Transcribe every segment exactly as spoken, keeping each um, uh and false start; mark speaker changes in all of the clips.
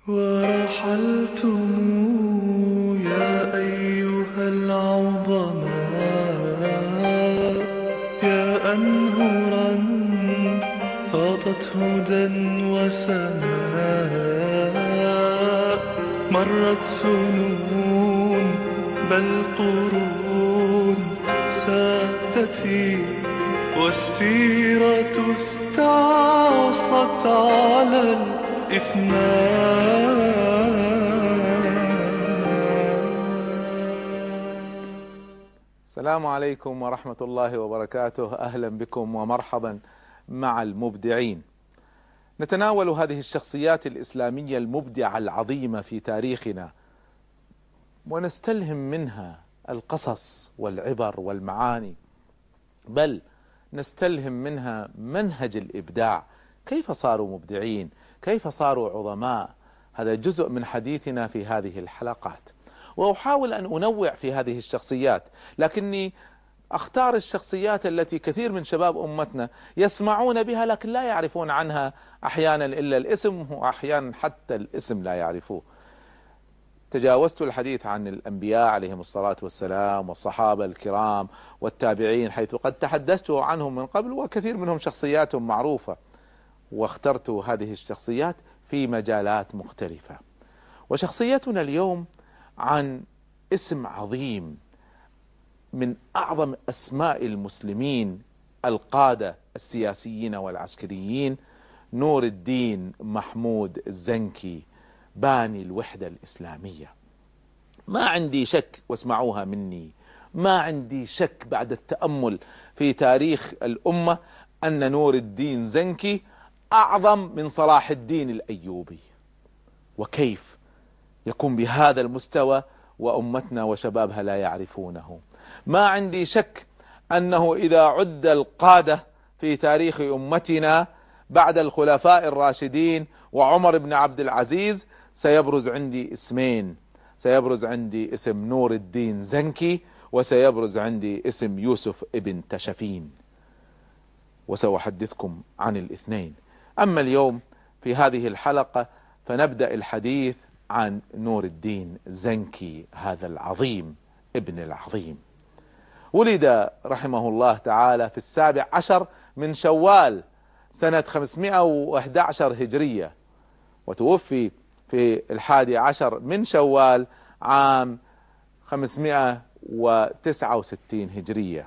Speaker 1: ورحلتم يا أيها العظماء، يا أنهرا فاضت هدى وسماء. مرت سنون بل قرون سادتي، والسيرة استعصت على
Speaker 2: السلام عليكم ورحمة الله وبركاته. أهلا بكم ومرحبا مع المبدعين. نتناول هذه الشخصيات الإسلامية المبدعة العظيمة في تاريخنا، ونستلهم منها القصص والعبر والمعاني، بل نستلهم منها منهج الإبداع. كيف صاروا مبدعين؟ كيف صاروا عظماء؟ هذا جزء من حديثنا في هذه الحلقات، وأحاول أن أنوع في هذه الشخصيات، لكني أختار الشخصيات التي كثير من شباب أمتنا يسمعون بها لكن لا يعرفون عنها أحيانا إلا الاسم، وأحيانا حتى الاسم لا يعرفوه. تجاوزت الحديث عن الأنبياء عليهم الصلاة والسلام والصحابة الكرام والتابعين، حيث قد تحدثت عنهم من قبل وكثير منهم شخصياتهم معروفة، واخترت هذه الشخصيات في مجالات مختلفة. وشخصيتنا اليوم عن اسم عظيم من أعظم أسماء المسلمين، القادة السياسيين والعسكريين، نور الدين محمود الزنكي، باني الوحدة الإسلامية. ما عندي شك، واسمعوها مني، ما عندي شك بعد التأمل في تاريخ الأمة أن نور الدين زنكي أعظم من صلاح الدين الأيوبي. وكيف يكون بهذا المستوى وأمتنا وشبابها لا يعرفونه؟ ما عندي شك أنه إذا عد القادة في تاريخ أمتنا بعد الخلفاء الراشدين وعمر بن عبد العزيز سيبرز عندي اسمين، سيبرز عندي اسم نور الدين زنكي، وسيبرز عندي اسم يوسف ابن تشفين، وسأحدثكم عن الاثنين. أما اليوم في هذه الحلقة فنبدأ الحديث عن نور الدين زنكي، هذا العظيم ابن العظيم. ولد رحمه الله تعالى في السابع عشر من شوال سنة خمسمائة وأحد عشر هجرية، وتوفي في الحادي عشر من شوال عام خمسمائة وتسعة وستين هجرية،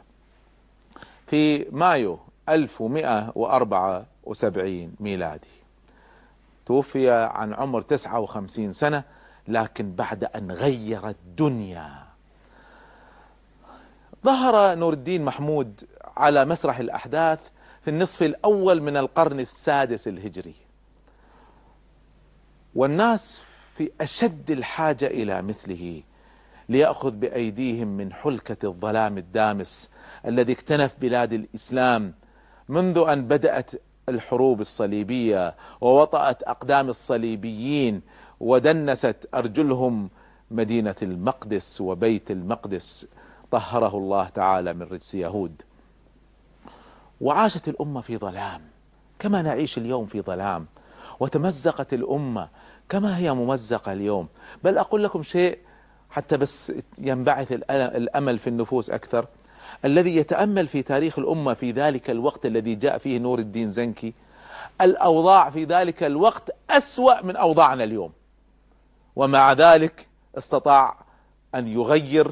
Speaker 2: في مايو ألف ومائة وأربعة وسبعين ميلادي. توفي عن عمر تسعة وخمسين سنة، لكن بعد أن غير الدنيا. ظهر نور الدين محمود على مسرح الأحداث في النصف الأول من القرن السادس الهجري، والناس في أشد الحاجة إلى مثله ليأخذ بأيديهم من حلكة الظلام الدامس الذي اكتنف بلاد الإسلام منذ أن بدأت الحروب الصليبية ووطأت أقدام الصليبيين ودنست أرجلهم مدينة المقدس وبيت المقدس، طهره الله تعالى من رجس يهود. وعاشت الأمة في ظلام كما نعيش اليوم في ظلام، وتمزقت الأمة كما هي ممزقة اليوم. بل أقول لكم شيء حتى بس ينبعث الأمل في النفوس أكثر. الذي يتأمل في تاريخ الأمة في ذلك الوقت الذي جاء فيه نور الدين زنكي، الأوضاع في ذلك الوقت أسوأ من أوضاعنا اليوم، ومع ذلك استطاع أن يغير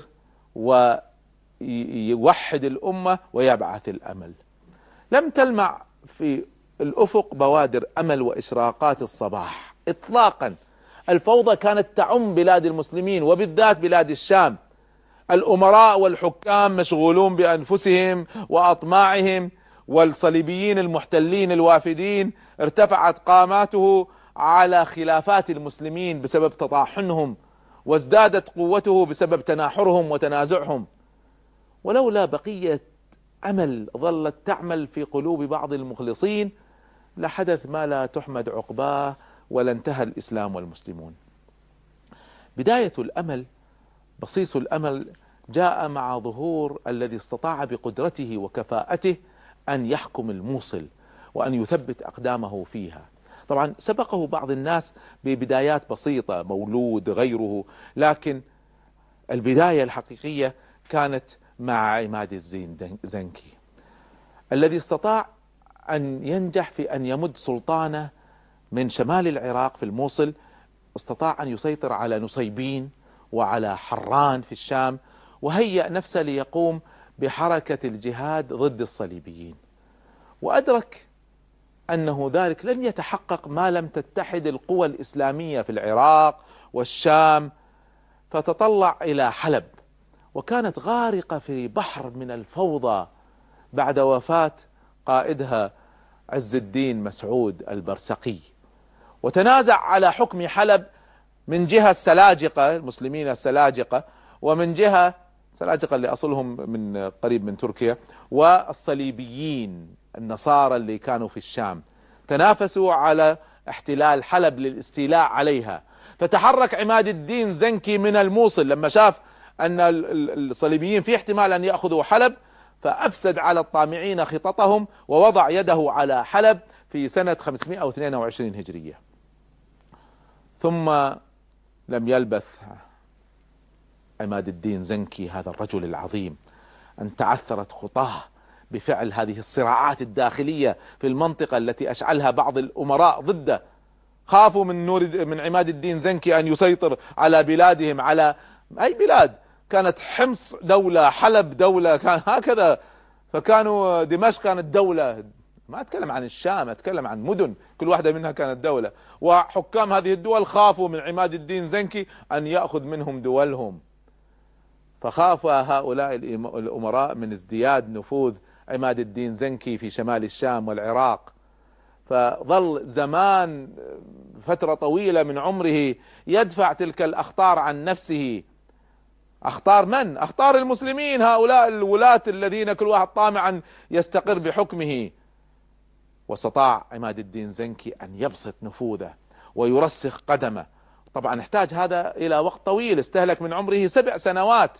Speaker 2: ويوحد الأمة ويبعث الأمل. لم تلمع في الأفق بوادر أمل وإشراقات الصباح إطلاقا. الفوضى كانت تعم بلاد المسلمين وبالذات بلاد الشام. الأمراء والحكام مشغولون بأنفسهم وأطماعهم، والصليبيين المحتلين الوافدين ارتفعت قاماته على خلافات المسلمين بسبب تطاحنهم، وازدادت قوته بسبب تناحرهم وتنازعهم. ولولا بقية أمل ظلت تعمل في قلوب بعض المخلصين لحدث ما لا تحمد عقباه، ولا انتهى الإسلام والمسلمون. بداية الأمل، بصيص الأمل، جاء مع ظهور الذي استطاع بقدرته وكفاءته أن يحكم الموصل وأن يثبت أقدامه فيها. طبعا سبقه بعض الناس ببدايات بسيطة، مولود غيره، لكن البداية الحقيقية كانت مع عماد الدين زنكي الذي استطاع أن ينجح في أن يمد سلطانه من شمال العراق في الموصل. استطاع أن يسيطر على نصيبين وعلى حران في الشام، وهيأ نفسه ليقوم بحركة الجهاد ضد الصليبيين، وأدرك أنه ذلك لن يتحقق ما لم تتحد القوى الإسلامية في العراق والشام، فتطلع إلى حلب، وكانت غارقة في بحر من الفوضى بعد وفاة قائدها عز الدين مسعود البرسقي، وتنازع على حكم حلب من جهة السلاجقة المسلمين السلاجقة، ومن جهة السلاجقة اللي أصلهم من قريب من تركيا، والصليبيين النصارى اللي كانوا في الشام، تنافسوا على احتلال حلب للاستيلاء عليها. فتحرك عماد الدين زنكي من الموصل لما شاف أن الصليبيين في احتمال أن يأخذوا حلب، فأفسد على الطامعين خططهم ووضع يده على حلب في سنة خمسمائة واثنين وعشرين هجرية. ثم لم يلبث عماد الدين زنكي هذا الرجل العظيم أن تعثرت خطاه بفعل هذه الصراعات الداخلية في المنطقة التي أشعلها بعض الأمراء ضده. خافوا من نور من عماد الدين زنكي أن يسيطر على بلادهم، على أي بلاد كانت، حمص دولة، حلب دولة، كان هكذا. فكانوا دمشق كانت دولة، ما أتكلم عن الشام، أتكلم عن مدن كل واحدة منها كانت دولة، وحكام هذه الدول خافوا من عماد الدين زنكي أن يأخذ منهم دولهم. فخاف هؤلاء الأمراء من ازدياد نفوذ عماد الدين زنكي في شمال الشام والعراق، فظل زمان فترة طويلة من عمره يدفع تلك الأخطار عن نفسه. أخطار من؟ أخطار المسلمين، هؤلاء الولاة الذين كل واحد طامع أن يستقر بحكمه. واستطاع عماد الدين زنكي أن يبسط نفوذه ويرسخ قدمه. طبعا احتاج هذا إلى وقت طويل، استهلك من عمره سبع سنوات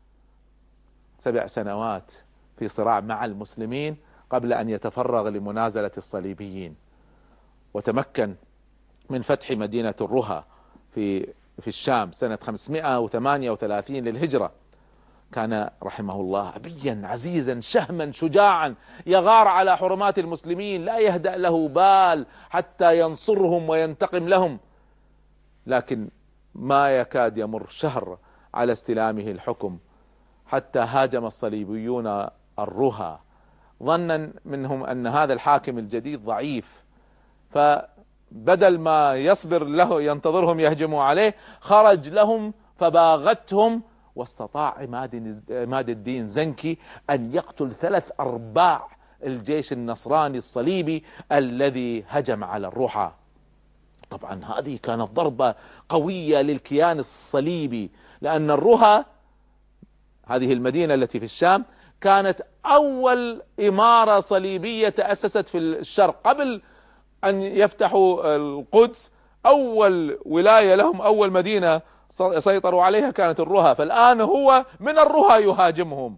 Speaker 2: سبع سنوات في صراع مع المسلمين قبل أن يتفرغ لمنازلة الصليبيين، وتمكن من فتح مدينة الرها في في الشام سنة خمسمائة وثمانية وثلاثين للهجرة. كان رحمه الله أبيا عزيزا شهما شجاعا، يغار على حرمات المسلمين، لا يهدأ له بال حتى ينصرهم وينتقم لهم. لكن ما يكاد يمر شهر على استلامه الحكم حتى هاجم الصليبيون الرها، ظنا منهم أن هذا الحاكم الجديد ضعيف، فبدل ما يصبر له ينتظرهم يهجموا عليه، خرج لهم فباغتهم، واستطاع عماد الدين زنكي أن يقتل ثلاث أرباع الجيش النصراني الصليبي الذي هجم على الرحى. طبعا هذه كانت ضربة قوية للكيان الصليبي، لأن الرها هذه المدينة التي في الشام كانت أول إمارة صليبية تأسست في الشرق قبل أن يفتحوا القدس. أول ولاية لهم، أول مدينة سيطروا عليها كانت الرها، فالآن هو من الرها يهاجمهم.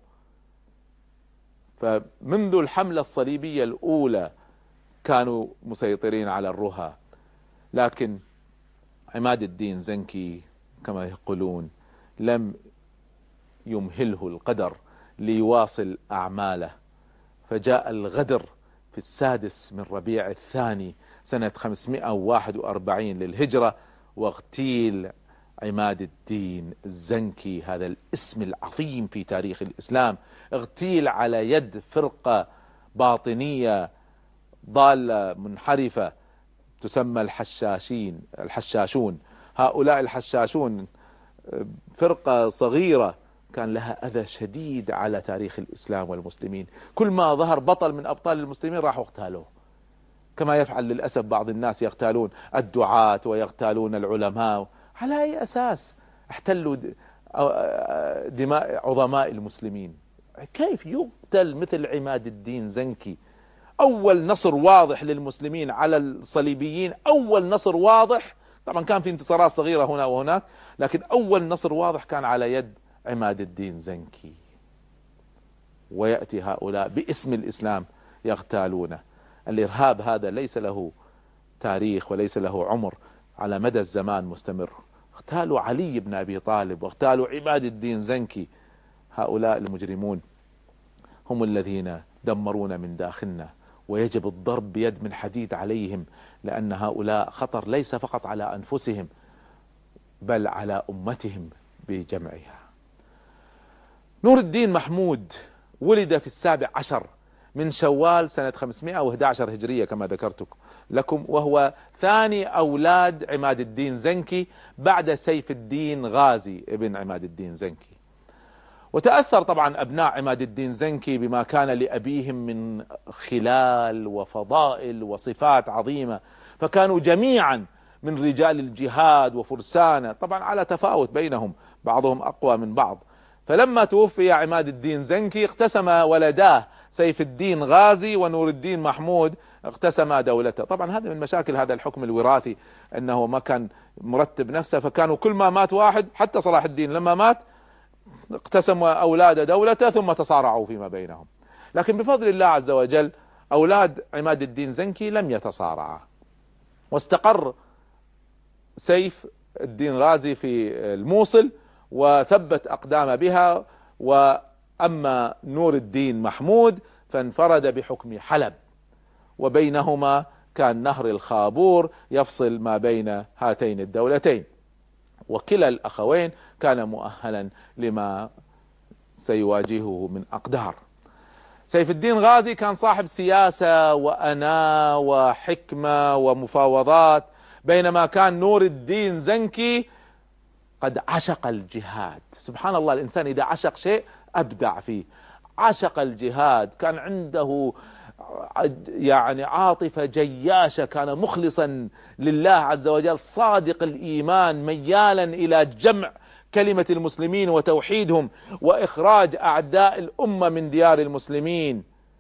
Speaker 2: فمنذ الحملة الصليبية الأولى كانوا مسيطرين على الرها. لكن عماد الدين زنكي كما يقولون لم يمهله القدر ليواصل أعماله، فجاء الغدر في السادس من ربيع الثاني سنة خمسمائة وواحد وأربعين للهجرة، واغتيل عماد الدين الزنكي، هذا الاسم العظيم في تاريخ الإسلام، اغتيل على يد فرقة باطنية ضالة منحرفة تسمى الحشاشين الحشاشون. هؤلاء الحشاشون فرقة صغيرة كان لها أذى شديد على تاريخ الإسلام والمسلمين، كل ما ظهر بطل من أبطال المسلمين راحوا اغتالوه، كما يفعل للأسف بعض الناس، يغتالون الدعاة ويغتالون العلماء. على أي أساس احتلوا دماء عظماء المسلمين؟ كيف يقتل مثل عماد الدين زنكي؟ أول نصر واضح للمسلمين على الصليبيين، أول نصر واضح، طبعا كان في انتصارات صغيرة هنا وهناك، لكن أول نصر واضح كان على يد عماد الدين زنكي. ويأتي هؤلاء باسم الإسلام يغتالونه. الإرهاب هذا ليس له تاريخ وليس له عمر على مدى الزمان مستمر. اغتالوا علي بن أبي طالب واغتالوا عماد الدين زنكي. هؤلاء المجرمون هم الذين دمرونا من داخلنا، ويجب الضرب بيد من حديد عليهم، لأن هؤلاء خطر ليس فقط على أنفسهم بل على أمتهم بجمعها. نور الدين محمود ولد في السابع عشر من شوال سنة خمسمائة وأحد عشر هجرية كما ذكرت لكم، وهو ثاني أولاد عماد الدين زنكي بعد سيف الدين غازي ابن عماد الدين زنكي. وتأثر طبعا أبناء عماد الدين زنكي بما كان لأبيهم من خلال وفضائل وصفات عظيمة، فكانوا جميعا من رجال الجهاد وفرسانه، طبعا على تفاوت بينهم، بعضهم أقوى من بعض. فلما توفي عماد الدين زنكي اقتسم ولداه سيف الدين غازي ونور الدين محمود اقتسما دولته. طبعا هذا من مشاكل هذا الحكم الوراثي، أنه ما كان مرتب نفسه، فكانوا كل ما مات واحد، حتى صلاح الدين لما مات اقتسم أولاد دولته ثم تصارعوا فيما بينهم. لكن بفضل الله عز وجل أولاد عماد الدين زنكي لم يتصارعا، واستقر سيف الدين غازي في الموصل وثبت أقدام بها، وأما نور الدين محمود فانفرد بحكم حلب، وبينهما كان نهر الخابور يفصل ما بين هاتين الدولتين، وكلا الأخوين كان مؤهلا لما سيواجهه من أقدار. سيف الدين غازي كان صاحب سياسة وأناة وحكمة ومفاوضات، بينما كان نور الدين زنكي قد عشق الجهاد. سبحان الله، الإنسان إذا عشق شيء أبدع فيه. عشق الجهاد، كان عنده يعني عاطفة جياشة، كان مخلصا لله عز وجل، صادق الإيمان، ميالا إلى جمع كلمة المسلمين وتوحيدهم وإخراج أعداء الأمة من ديار المسلمين.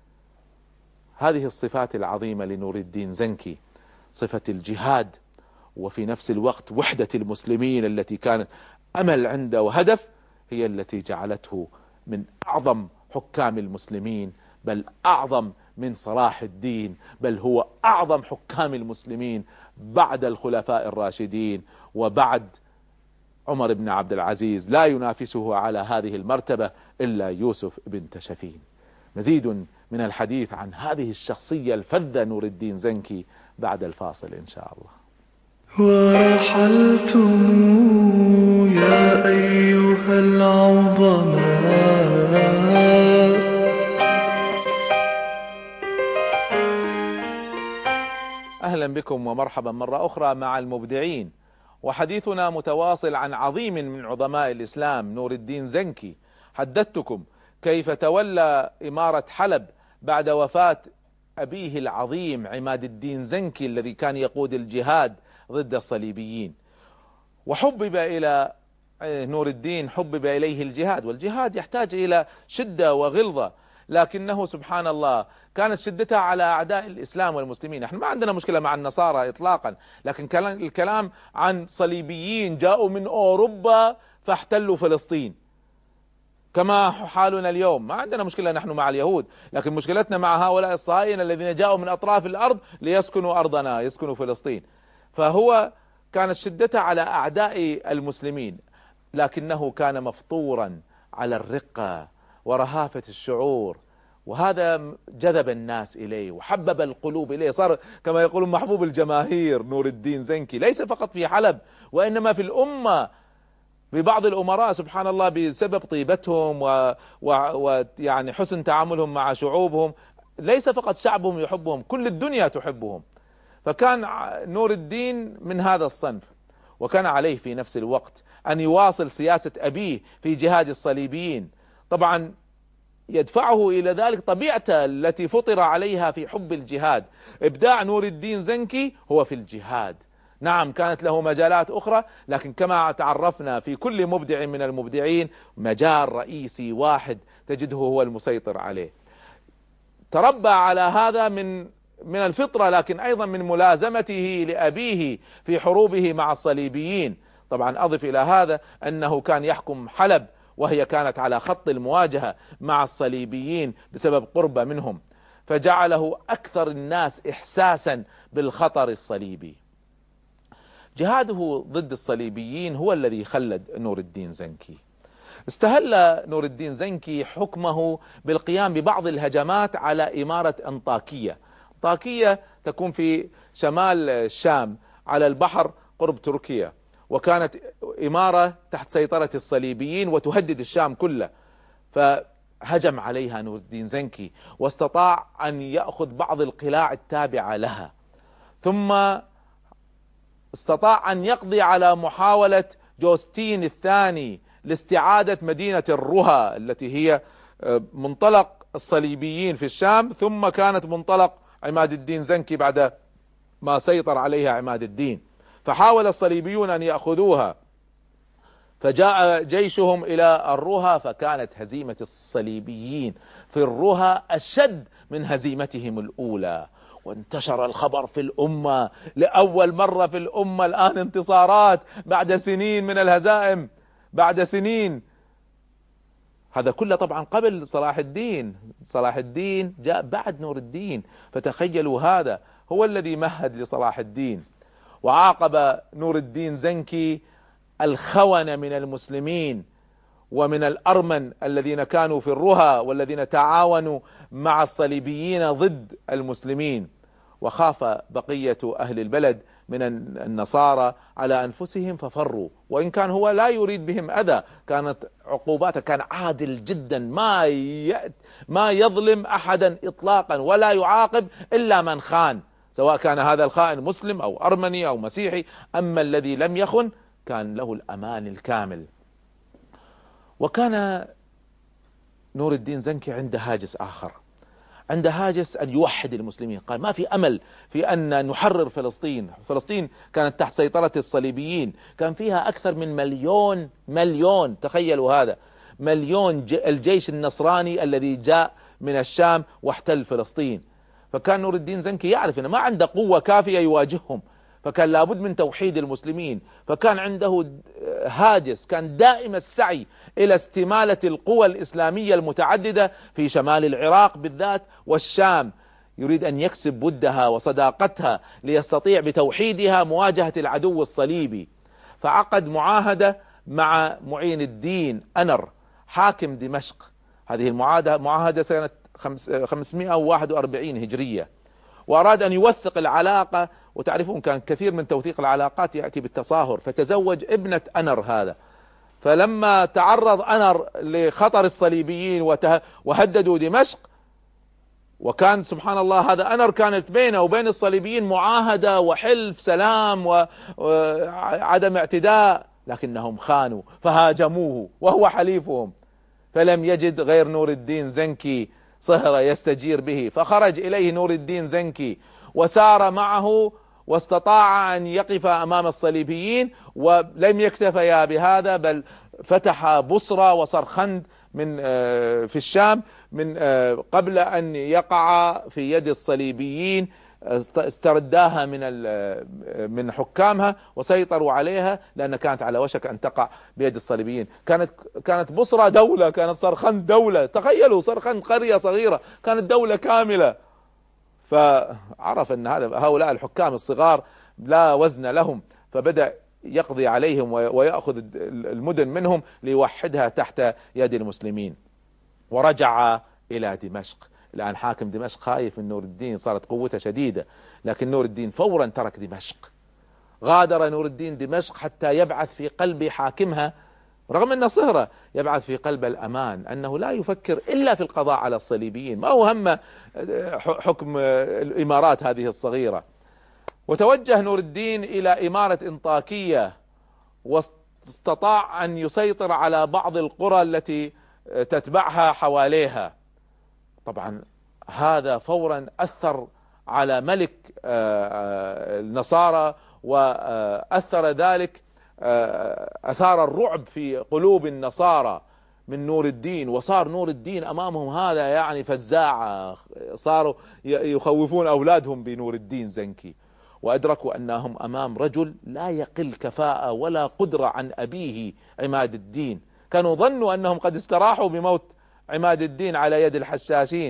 Speaker 2: هذه الصفات العظيمة لنور الدين زنكي، صفة الجهاد وفي نفس الوقت وحدة المسلمين التي كانت أمل عنده وهدف، هي التي جعلته من أعظم حكام المسلمين، بل أعظم من صلاح الدين، بل هو أعظم حكام المسلمين بعد الخلفاء الراشدين وبعد عمر بن عبد العزيز. لا ينافسه على هذه المرتبة إلا يوسف بن تشفين. مزيد من الحديث عن هذه الشخصية الفذة نور الدين زنكي بعد الفاصل إن شاء الله.
Speaker 1: ورحلتم يا أيها العظماء،
Speaker 2: أهلا بكم ومرحبا مرة أخرى مع المبدعين، وحديثنا متواصل عن عظيم من عظماء الإسلام نور الدين زنكي. حدثتكم كيف تولى إمارة حلب بعد وفاة أبيه العظيم عماد الدين زنكي الذي كان يقود الجهاد ضد الصليبيين، وحبب إلى نور الدين حبب إليه الجهاد، والجهاد يحتاج إلى شدة وغلظة، لكنه سبحان الله كانت شدتها على أعداء الإسلام والمسلمين. نحن ما عندنا مشكلة مع النصارى إطلاقا، لكن الكلام عن صليبيين جاءوا من أوروبا فاحتلوا فلسطين، كما حالنا اليوم. ما عندنا مشكلة نحن مع اليهود، لكن مشكلتنا مع هؤلاء الصهاينة الذين جاءوا من أطراف الأرض ليسكنوا أرضنا، يسكنوا فلسطين. فهو كانت شدتها على أعداء المسلمين، لكنه كان مفطورا على الرقة ورهافة الشعور، وهذا جذب الناس إليه وحبب القلوب إليه، صار كما يقولون محبوب الجماهير نور الدين زنكي، ليس فقط في حلب وإنما في الأمة. ببعض الأمراء سبحان الله بسبب طيبتهم ويعني حسن تعاملهم مع شعوبهم، ليس فقط شعبهم يحبهم، كل الدنيا تحبهم. فكان نور الدين من هذا الصنف، وكان عليه في نفس الوقت أن يواصل سياسة أبيه في جهاد الصليبيين. طبعا يدفعه إلى ذلك طبيعته التي فطر عليها في حب الجهاد. إبداع نور الدين زنكي هو في الجهاد. نعم كانت له مجالات أخرى، لكن كما تعرفنا في كل مبدع من المبدعين مجال رئيسي واحد تجده هو المسيطر عليه. تربى على هذا من من الفطرة، لكن أيضا من ملازمته لأبيه في حروبه مع الصليبيين. طبعا أضف إلى هذا أنه كان يحكم حلب، وهي كانت على خط المواجهة مع الصليبيين بسبب قربه منهم. فجعله أكثر الناس إحساسا بالخطر الصليبي. جهاده ضد الصليبيين هو الذي خلد نور الدين زنكي. استهل نور الدين زنكي حكمه بالقيام ببعض الهجمات على إمارة أنطاكية. أنطاكية تكون في شمال الشام على البحر قرب تركيا، وكانت إمارة تحت سيطرة الصليبيين وتهدد الشام كله. فهجم عليها نور الدين زنكي واستطاع أن يأخذ بعض القلاع التابعة لها، ثم استطاع أن يقضي على محاولة جوستين الثاني لاستعادة مدينة الرها التي هي منطلق الصليبيين في الشام، ثم كانت منطلق عماد الدين زنكي بعد ما سيطر عليها عماد الدين. فحاول الصليبيون أن يأخذوها، فجاء جيشهم إلى الرها، فكانت هزيمة الصليبيين في الرها أشد من هزيمتهم الأولى، وانتشر الخبر في الأمة. لأول مرة في الأمة الآن انتصارات بعد سنين من الهزائم، بعد سنين. هذا كله طبعا قبل صلاح الدين. صلاح الدين جاء بعد نور الدين، فتخيلوا هذا هو الذي مهد لصلاح الدين. وعاقب نور الدين زنكي الخونة من المسلمين ومن الأرمن الذين كانوا في الرها والذين تعاونوا مع الصليبيين ضد المسلمين. وخاف بقية أهل البلد من النصارى على أنفسهم ففروا، وإن كان هو لا يريد بهم أذى. كانت عقوباته، كان عادل جدا، ما ما يظلم أحدا إطلاقا، ولا يعاقب إلا من خان، سواء كان هذا الخائن مسلم أو أرمني أو مسيحي. أما الذي لم يخن كان له الأمان الكامل. وكان نور الدين زنكي عنده هاجس آخر، عنده هاجس أن يوحد المسلمين. قال ما في أمل في أن نحرر فلسطين. فلسطين كانت تحت سيطرة الصليبيين، كان فيها أكثر من مليون مليون تخيلوا هذا مليون الجيش النصراني الذي جاء من الشام واحتل فلسطين. فكان نور الدين زنكي يعرف أنه ما عنده قوة كافية يواجههم، فكان لابد من توحيد المسلمين. فكان عنده هاجس، كان دائم السعي إلى استمالة القوى الإسلامية المتعددة في شمال العراق بالذات والشام، يريد أن يكسب ودها وصداقتها ليستطيع بتوحيدها مواجهة العدو الصليبي. فعقد معاهدة مع معين الدين أنر حاكم دمشق. هذه المعاهدة معاهدة سنة خمسمائة وواحد وأربعين هجرية، وأراد أن يوثق العلاقة. وتعرفون كان كثير من توثيق العلاقات يأتي بالتصاهر، فتزوج ابنة أنر هذا. فلما تعرض أنر لخطر الصليبيين وهددوا دمشق، وكان سبحان الله هذا أنر كانت بينه وبين الصليبيين معاهدة وحلف سلام وعدم اعتداء، لكنهم خانوا فهاجموه وهو حليفهم. فلم يجد غير نور الدين زنكي صهرة يستجير به، فخرج إليه نور الدين زنكي وسار معه، واستطاع أن يقف أمام الصليبيين. ولم يكتفيا بهذا، بل فتح بصرى وصرخند من في الشام من قبل أن يقع في يد الصليبيين. استرداها من من حكامها وسيطروا عليها، لأن كانت على وشك أن تقع بيد الصليبيين. كانت كانت بصرى دولة، كانت صرخند دولة. تخيلوا صرخند قرية صغيرة كانت دولة كاملة. فعرف أن هذا هؤلاء الحكام الصغار لا وزن لهم، فبدأ يقضي عليهم ويأخذ المدن منهم ليوحدها تحت يد المسلمين. ورجع إلى دمشق. الآن حاكم دمشق خايف من نور الدين، صارت قوته شديدة، لكن نور الدين فورا ترك دمشق. غادر نور الدين دمشق حتى يبعث في قلب حاكمها، رغم أن صهرة، يبعث في قلب الأمان أنه لا يفكر إلا في القضاء على الصليبيين، ما هو هم حكم الإمارات هذه الصغيرة. وتوجه نور الدين إلى إمارة انطاكية، واستطاع أن يسيطر على بعض القرى التي تتبعها حواليها. طبعا هذا فورا أثر على ملك النصارى، وأثر ذلك أثار الرعب في قلوب النصارى من نور الدين. وصار نور الدين أمامهم هذا يعني فزاعة، صاروا يخوفون أولادهم بنور الدين زنكي، وأدركوا أنهم أمام رجل لا يقل كفاءة ولا قدرة عن أبيه عماد الدين. كانوا ظنوا أنهم قد استراحوا بموت عماد الدين على يد الحشاشين،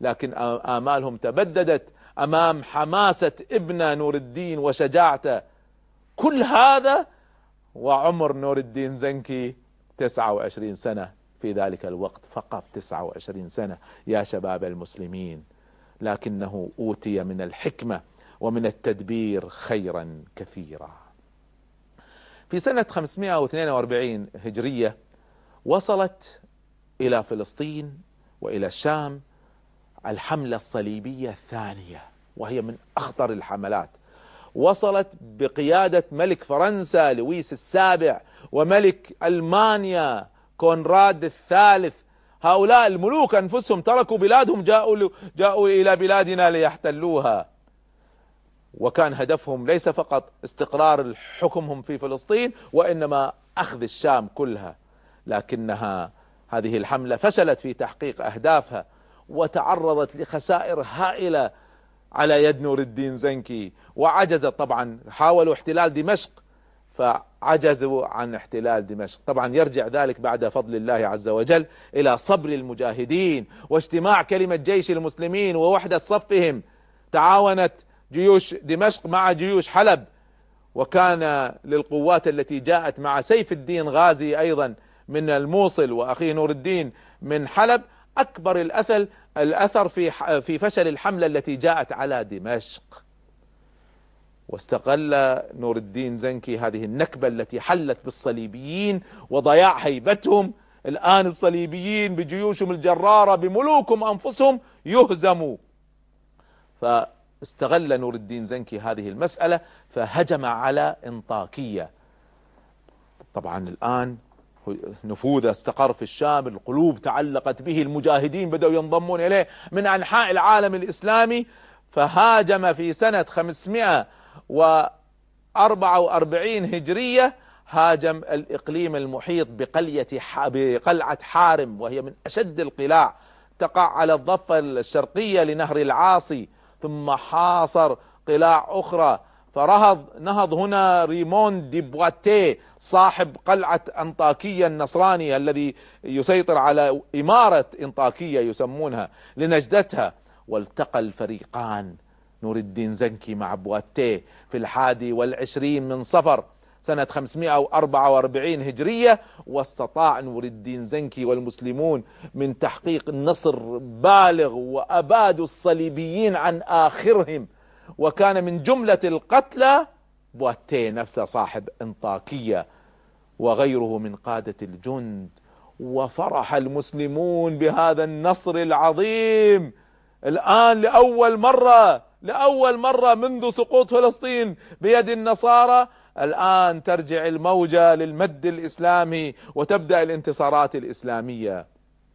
Speaker 2: لكن آمالهم تبددت أمام حماسة ابن نور الدين وشجاعته. كل هذا وعمر نور الدين زنكي تسعة وعشرين سنة في ذلك الوقت، فقط تسعة وعشرين سنة يا شباب المسلمين، لكنه أوتي من الحكمة ومن التدبير خيرا كثيرا. في سنة خمسمائة واثنين وأربعين هجرية وصلت إلى فلسطين وإلى الشام الحملة الصليبية الثانية، وهي من أخطر الحملات. وصلت بقيادة ملك فرنسا لويس السابع وملك ألمانيا كونراد الثالث. هؤلاء الملوك أنفسهم تركوا بلادهم، جاءوا جاءوا إلى بلادنا ليحتلوها، وكان هدفهم ليس فقط استقرار حكمهم في فلسطين وإنما أخذ الشام كلها. لكنها هذه الحملة فشلت في تحقيق أهدافها، وتعرضت لخسائر هائلة على يد نور الدين زنكي، وعجزت. طبعا حاولوا احتلال دمشق فعجزوا عن احتلال دمشق. طبعا يرجع ذلك بعد فضل الله عز وجل إلى صبر المجاهدين واجتماع كلمة جيش المسلمين ووحدة صفهم. تعاونت جيوش دمشق مع جيوش حلب، وكان للقوات التي جاءت مع سيف الدين غازي أيضا من الموصل وأخيه نور الدين من حلب أكبر الأثر الأثر في في فشل الحملة التي جاءت على دمشق. واستغل نور الدين زنكي هذه النكبة التي حلت بالصليبيين وضياع هيبتهم. الآن الصليبيين بجيوشهم الجرارة بملوكهم أنفسهم يهزموا، فاستغل نور الدين زنكي هذه المسألة فهجم على انطاكية. طبعا الآن نفوذه استقر في الشام، القلوب تعلقت به، المجاهدين بدأوا ينضمون إليه من أنحاء العالم الإسلامي. فهاجم في سنة خمسمائة وأربعة وأربعين هجرية، هاجم الإقليم المحيط بقلية بقلعة حارم، وهي من أشد القلاع، تقع على الضفة الشرقية لنهر العاصي، ثم حاصر قلاع أخرى. فرهض نهض هنا ريمون دي بواتيه صاحب قلعة أنطاكية النصراني الذي يسيطر على إمارة أنطاكية يسمونها لنجدتها. والتقى الفريقان نور الدين زنكي مع بواتيه في الحادي والعشرين من صفر سنة خمسمائة وأربعة وأربعين هجرية، واستطاع نور الدين زنكي والمسلمون من تحقيق نصر بالغ، وأبادوا الصليبيين عن آخرهم. وكان من جملة القتلى بواتيه نفسه صاحب انطاكية وغيره من قادة الجند. وفرح المسلمون بهذا النصر العظيم. الآن لأول مرة لأول مرة منذ سقوط فلسطين بيد النصارى، الآن ترجع الموجة للمد الإسلامي وتبدأ الانتصارات الإسلامية.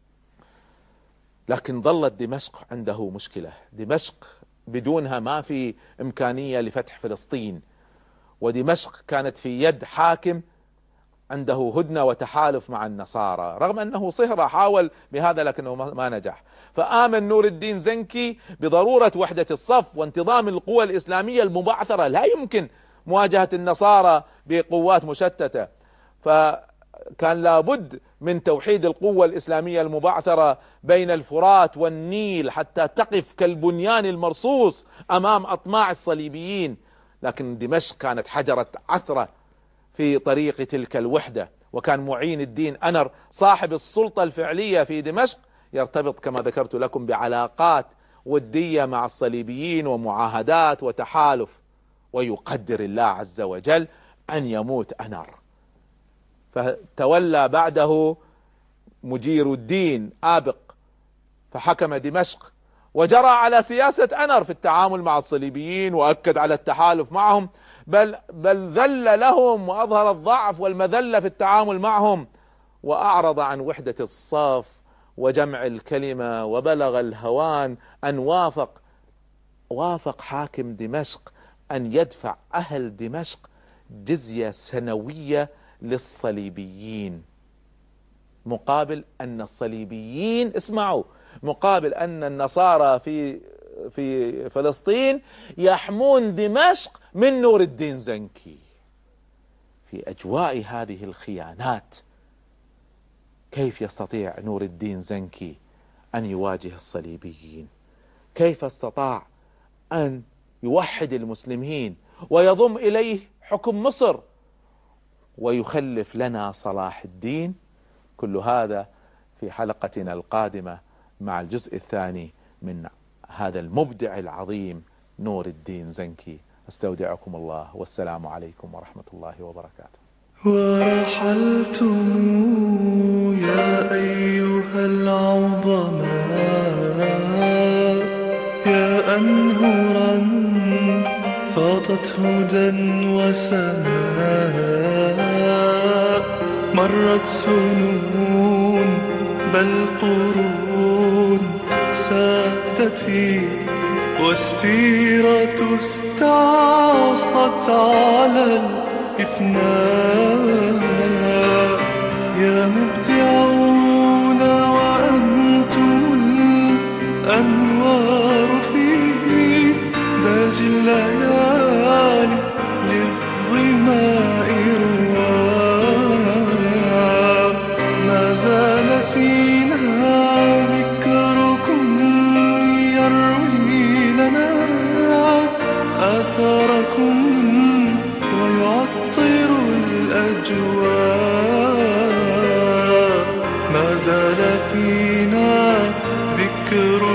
Speaker 2: لكن ظلت دمشق عنده مشكلة. دمشق بدونها ما في إمكانية لفتح فلسطين، ودمشق كانت في يد حاكم عنده هدنة وتحالف مع النصارى، رغم أنه صهرة حاول بهذا لكنه ما نجح. فآمن نور الدين زنكي بضرورة وحدة الصف وانتظام القوى الإسلامية المبعثرة، لا يمكن مواجهة النصارى بقوات مشتتة، فكان لابد من توحيد القوة الإسلامية المبعثرة بين الفرات والنيل حتى تقف كالبنيان المرصوص أمام أطماع الصليبيين. لكن دمشق كانت حجرة عثرة في طريق تلك الوحدة، وكان معين الدين أنر صاحب السلطة الفعلية في دمشق يرتبط كما ذكرت لكم بعلاقات ودية مع الصليبيين ومعاهدات وتحالف. ويقدر الله عز وجل أن يموت أنر، فتولى بعده مجير الدين آبق فحكم دمشق، وجرى على سياسة أنر في التعامل مع الصليبيين، وأكد على التحالف معهم، بل بل ذل لهم وأظهر الضعف والمذلة في التعامل معهم، وأعرض عن وحدة الصف وجمع الكلمة، وبلغ الهوان أن وافق وافق حاكم دمشق أن يدفع أهل دمشق جزية سنوية للصليبيين، مقابل أن الصليبيين اسمعوا مقابل أن النصارى في في فلسطين يحمون دمشق من نور الدين زنكي. في أجواء هذه الخيانات كيف يستطيع نور الدين زنكي أن يواجه الصليبيين؟ كيف استطاع أن يوحد المسلمين ويضم إليه حكم مصر ويخلف لنا صلاح الدين؟ كل هذا في حلقتنا القادمة مع الجزء الثاني من هذا المبدع العظيم نور الدين زنكي. استودعكم الله والسلام عليكم ورحمة الله وبركاته.
Speaker 1: ورحلتم يا أيها العظماء يا أنهرا فاضت هدى وسماء، مرت سنون بل قرون سادتي، والسيرة استعصت على الإفناء. يا مبدعون وأنتم الأنوار في داج الليالي للظماء رواء. ما زال فينا ذكركم يروي لنا آثاركم ويعطر الأجواء. ما زال فينا ذكر